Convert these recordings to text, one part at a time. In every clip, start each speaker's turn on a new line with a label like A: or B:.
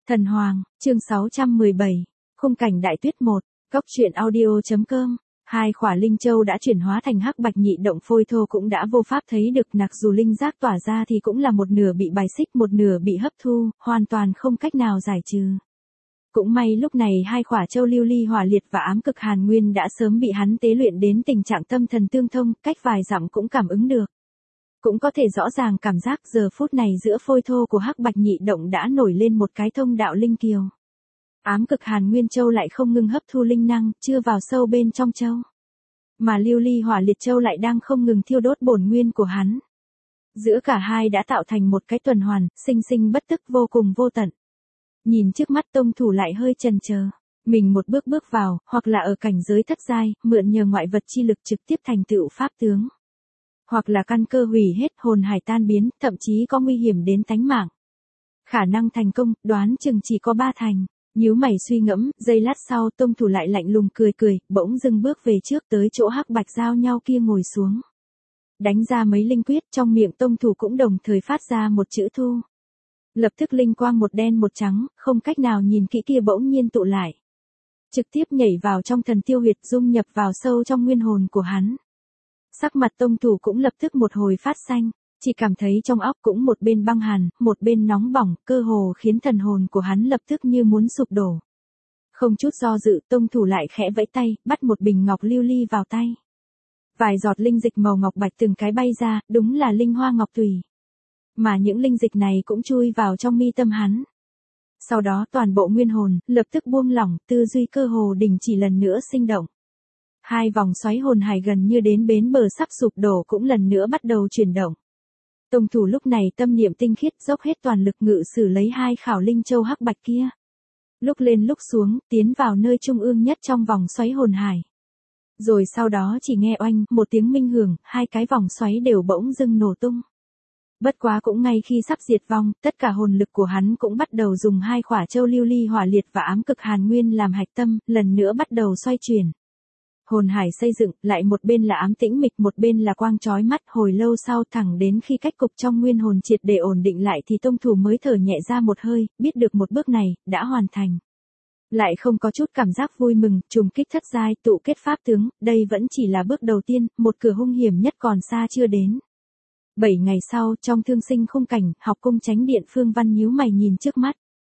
A: Thần Hoàng, chương 617, khung cảnh đại tuyết 1, góc truyện audio.com. Hai khỏa linh châu đã chuyển hóa thành hắc bạch nhị động phôi thô cũng đã vô pháp thấy được, nặc dù linh giác tỏa ra thì cũng là một nửa bị bài xích, một nửa bị hấp thu, hoàn toàn không cách nào giải trừ. Cũng may lúc này hai khỏa châu lưu ly hỏa liệt và ám cực hàn nguyên đã sớm bị hắn tế luyện đến tình trạng tâm thần tương thông, cách vài dặm cũng cảm ứng được. Cũng có thể rõ ràng cảm giác giờ phút này giữa phôi thô của hắc bạch nhị động đã nổi lên một cái thông đạo linh kiều. Ám cực hàn nguyên châu lại không ngừng hấp thu linh năng, chưa vào sâu bên trong châu. Mà lưu ly hỏa liệt châu lại đang không ngừng thiêu đốt bổn nguyên của hắn. Giữa cả hai đã tạo thành một cái tuần hoàn, sinh sinh bất tức vô cùng vô tận. Nhìn trước mắt tông thủ lại hơi chần chờ. Mình một bước bước vào, hoặc là ở cảnh giới thất giai, mượn nhờ ngoại vật chi lực trực tiếp thành tựu pháp tướng. Hoặc là căn cơ hủy hết, hồn hải tan biến, thậm chí có nguy hiểm đến tánh mạng. Khả năng thành công, đoán chừng chỉ có 3 thành. Nhíu mày suy ngẫm, giây lát sau tông thủ lại lạnh lùng cười cười, bỗng dưng bước về trước tới chỗ hắc bạch giao nhau kia ngồi xuống. Đánh ra mấy linh quyết, trong miệng tông thủ cũng đồng thời phát ra một chữ thu. Lập tức linh quang một đen một trắng, không cách nào nhìn kỹ kia bỗng nhiên tụ lại. Trực tiếp nhảy vào trong thần tiêu huyệt, dung nhập vào sâu trong nguyên hồn của hắn. Sắc mặt tông thủ cũng lập tức một hồi phát xanh, chỉ cảm thấy trong óc cũng một bên băng hàn, một bên nóng bỏng, cơ hồ khiến thần hồn của hắn lập tức như muốn sụp đổ. Không chút do dự, tông thủ lại khẽ vẫy tay, bắt một bình ngọc lưu ly vào tay. Vài giọt linh dịch màu ngọc bạch từng cái bay ra, đúng là linh hoa ngọc tùy. Mà những linh dịch này cũng chui vào trong mi tâm hắn. Sau đó toàn bộ nguyên hồn, lập tức buông lỏng, tư duy cơ hồ đình chỉ lần nữa sinh động. Hai vòng xoáy hồn hải gần như đến bến bờ sắp sụp đổ cũng lần nữa bắt đầu chuyển động. Tông thủ lúc này tâm niệm tinh khiết, dốc hết toàn lực ngự sử lấy hai khảo linh châu hắc bạch kia. Lúc lên lúc xuống, tiến vào nơi trung ương nhất trong vòng xoáy hồn hải. Rồi sau đó chỉ nghe oanh, một tiếng minh hưởng, hai cái vòng xoáy đều bỗng dưng nổ tung. Bất quá cũng ngay khi sắp diệt vong, tất cả hồn lực của hắn cũng bắt đầu dùng hai khỏa châu lưu ly hỏa liệt và ám cực hàn nguyên làm hạch tâm, lần nữa bắt đầu xoay chuyển. Hồn hải xây dựng, lại một bên là ám tĩnh mịch, một bên là quang chói mắt, hồi lâu sau thẳng đến khi cách cục trong nguyên hồn triệt để ổn định lại thì tông thủ mới thở nhẹ ra một hơi, biết được một bước này, đã hoàn thành. Lại không có chút cảm giác vui mừng, trùng kích thất giai, tụ kết pháp tướng, đây vẫn chỉ là bước đầu tiên, một cửa hung hiểm nhất còn xa chưa đến. 7 ngày sau, trong thương sinh khung cảnh, học cung chánh điện Phương Văn nhíu mày nhìn trước mắt.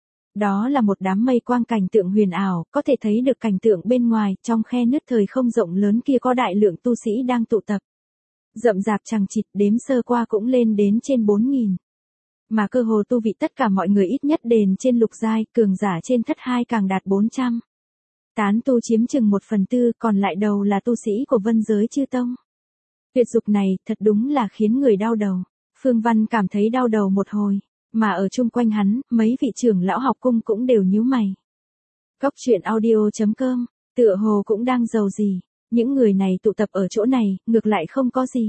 A: Đó là một đám mây quang cảnh tượng huyền ảo, có thể thấy được cảnh tượng bên ngoài, trong khe nứt thời không rộng lớn kia có đại lượng tu sĩ đang tụ tập. Rậm rạp chằng chịt, đếm sơ qua cũng lên đến trên 4.000. Mà cơ hồ tu vị tất cả mọi người ít nhất đền trên lục giai, cường giả trên thất hai càng đạt 400. Tán tu chiếm chừng 1/4, còn lại đầu là tu sĩ của vân giới chư tông. Tuyệt dục này, thật đúng là khiến người đau đầu. Phương Văn cảm thấy đau đầu một hồi. Mà ở chung quanh hắn, mấy vị trưởng lão học cung cũng đều nhíu mày. Góc truyện audio.com, tựa hồ cũng đang giàu gì. Những người này tụ tập ở chỗ này, ngược lại không có gì.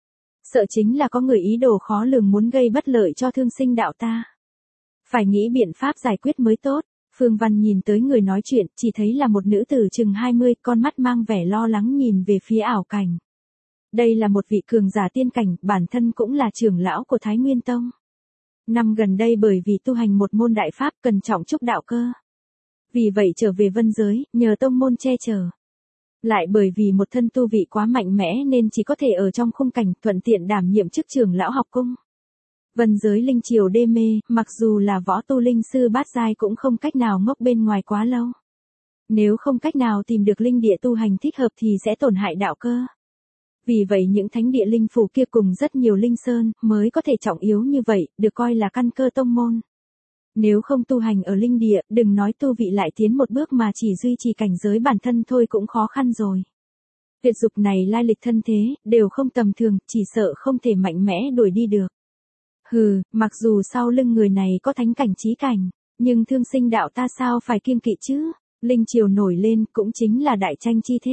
A: Sợ chính là có người ý đồ khó lường muốn gây bất lợi cho thương sinh đạo ta. Phải nghĩ biện pháp giải quyết mới tốt. Phương Văn nhìn tới người nói chuyện, chỉ thấy là một nữ tử chừng 20, con mắt mang vẻ lo lắng nhìn về phía ảo cảnh. Đây là một vị cường giả tiên cảnh, bản thân cũng là trưởng lão của Thái Nguyên Tông. Năm gần đây bởi vì tu hành một môn đại pháp cần trọng trúc đạo cơ. Vì vậy trở về vân giới, nhờ tông môn che chở. Lại bởi vì một thân tu vị quá mạnh mẽ nên chỉ có thể ở trong khung cảnh thuận tiện đảm nhiệm chức trưởng lão học cung. Vân giới linh triều đê mê, mặc dù là võ tu linh sư bát giai cũng không cách nào ngốc bên ngoài quá lâu. Nếu không cách nào tìm được linh địa tu hành thích hợp thì sẽ tổn hại đạo cơ. Vì vậy những thánh địa linh phủ kia cùng rất nhiều linh sơn mới có thể trọng yếu như vậy, được coi là căn cơ tông môn. Nếu không tu hành ở linh địa, đừng nói tu vị lại tiến một bước mà chỉ duy trì cảnh giới bản thân thôi cũng khó khăn rồi. Tuyệt dục này lai lịch thân thế, đều không tầm thường, chỉ sợ không thể mạnh mẽ đuổi đi được. Hừ, mặc dù sau lưng người này có thánh cảnh chí cảnh, nhưng thương sinh đạo ta sao phải kiêng kỵ chứ? Linh triều nổi lên cũng chính là đại tranh chi thế.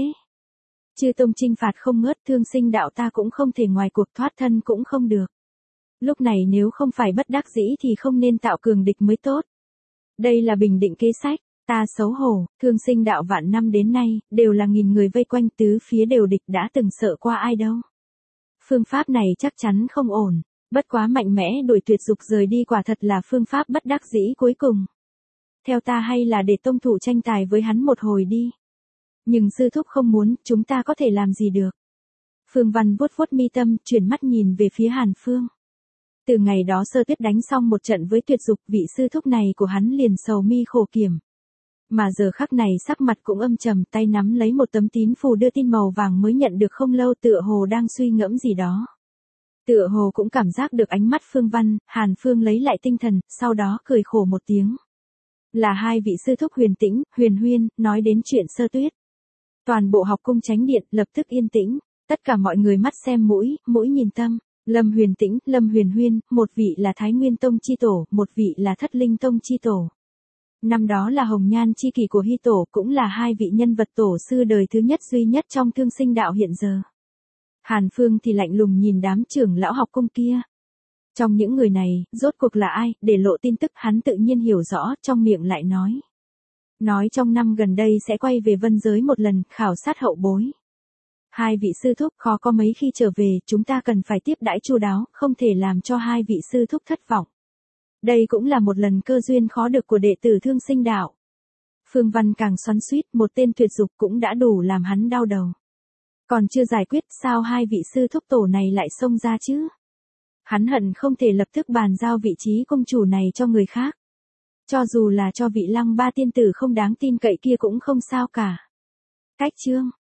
A: Chư tông chinh phạt không ngớt, thương sinh đạo ta cũng không thể ngoài cuộc, thoát thân cũng không được. Lúc này nếu không phải bất đắc dĩ thì không nên tạo cường địch mới tốt. Đây là bình định kế sách, ta xấu hổ, thương sinh đạo vạn năm đến nay, đều là nghìn người vây quanh tứ phía đều địch, đã từng sợ qua ai đâu. Phương pháp này chắc chắn không ổn, bất quá mạnh mẽ đuổi tuyệt dục rời đi quả thật là phương pháp bất đắc dĩ cuối cùng. theo ta hay là để tông thủ tranh tài với hắn một hồi đi. Nhưng sư thúc không muốn, chúng ta có thể làm gì được. Phương Văn vuốt vuốt mi tâm, chuyển mắt nhìn về phía Hàn Phương. Từ ngày đó Sơ Tuyết đánh xong một trận với Tuyệt Dục, vị sư thúc này của hắn liền sầu mi khổ kiểm. Mà giờ khắc này sắc mặt cũng âm trầm, tay nắm lấy một tấm tín phù đưa tin màu vàng mới nhận được không lâu, tựa hồ đang suy ngẫm gì đó. Tựa hồ cũng cảm giác được ánh mắt Phương Văn, Hàn Phương lấy lại tinh thần, sau đó cười khổ một tiếng. Là hai vị sư thúc Huyền Tĩnh, Huyền Huyên, nói đến chuyện Sơ Tuyết. Toàn bộ học cung Chánh Điện lập tức yên tĩnh, tất cả mọi người mắt xem mũi, mũi nhìn tâm. Lâm Huyền Tĩnh, Lâm Huyền Huyên, một vị là Thái Nguyên Tông chi tổ, một vị là Thất Linh Tông chi tổ. Năm đó là Hồng Nhan chi kỷ của Hy tổ, cũng là hai vị nhân vật tổ sư đời thứ nhất duy nhất trong Thương Sinh đạo hiện giờ. Hàn Phương thì lạnh lùng nhìn đám trưởng lão học cung kia. Trong những người này, rốt cuộc là ai, để lộ tin tức hắn tự nhiên hiểu rõ, trong miệng lại nói. Nói trong năm gần đây sẽ quay về Vân Giới một lần, khảo sát hậu bối. Hai vị sư thúc khó có mấy khi trở về, chúng ta cần phải tiếp đãi chu đáo, không thể làm cho hai vị sư thúc thất vọng. Đây cũng là một lần cơ duyên khó được của đệ tử Thương Sinh đạo. Phương Văn càng xoắn xuýt, một tên Tuyệt Dục cũng đã đủ làm hắn đau đầu. Còn chưa giải quyết, sao hai vị sư thúc tổ này lại xông ra chứ? Hắn hận không thể lập tức bàn giao vị trí công chủ này cho người khác. Cho dù là cho vị Lăng Ba tiên tử không đáng tin cậy kia cũng không sao cả. Cách chương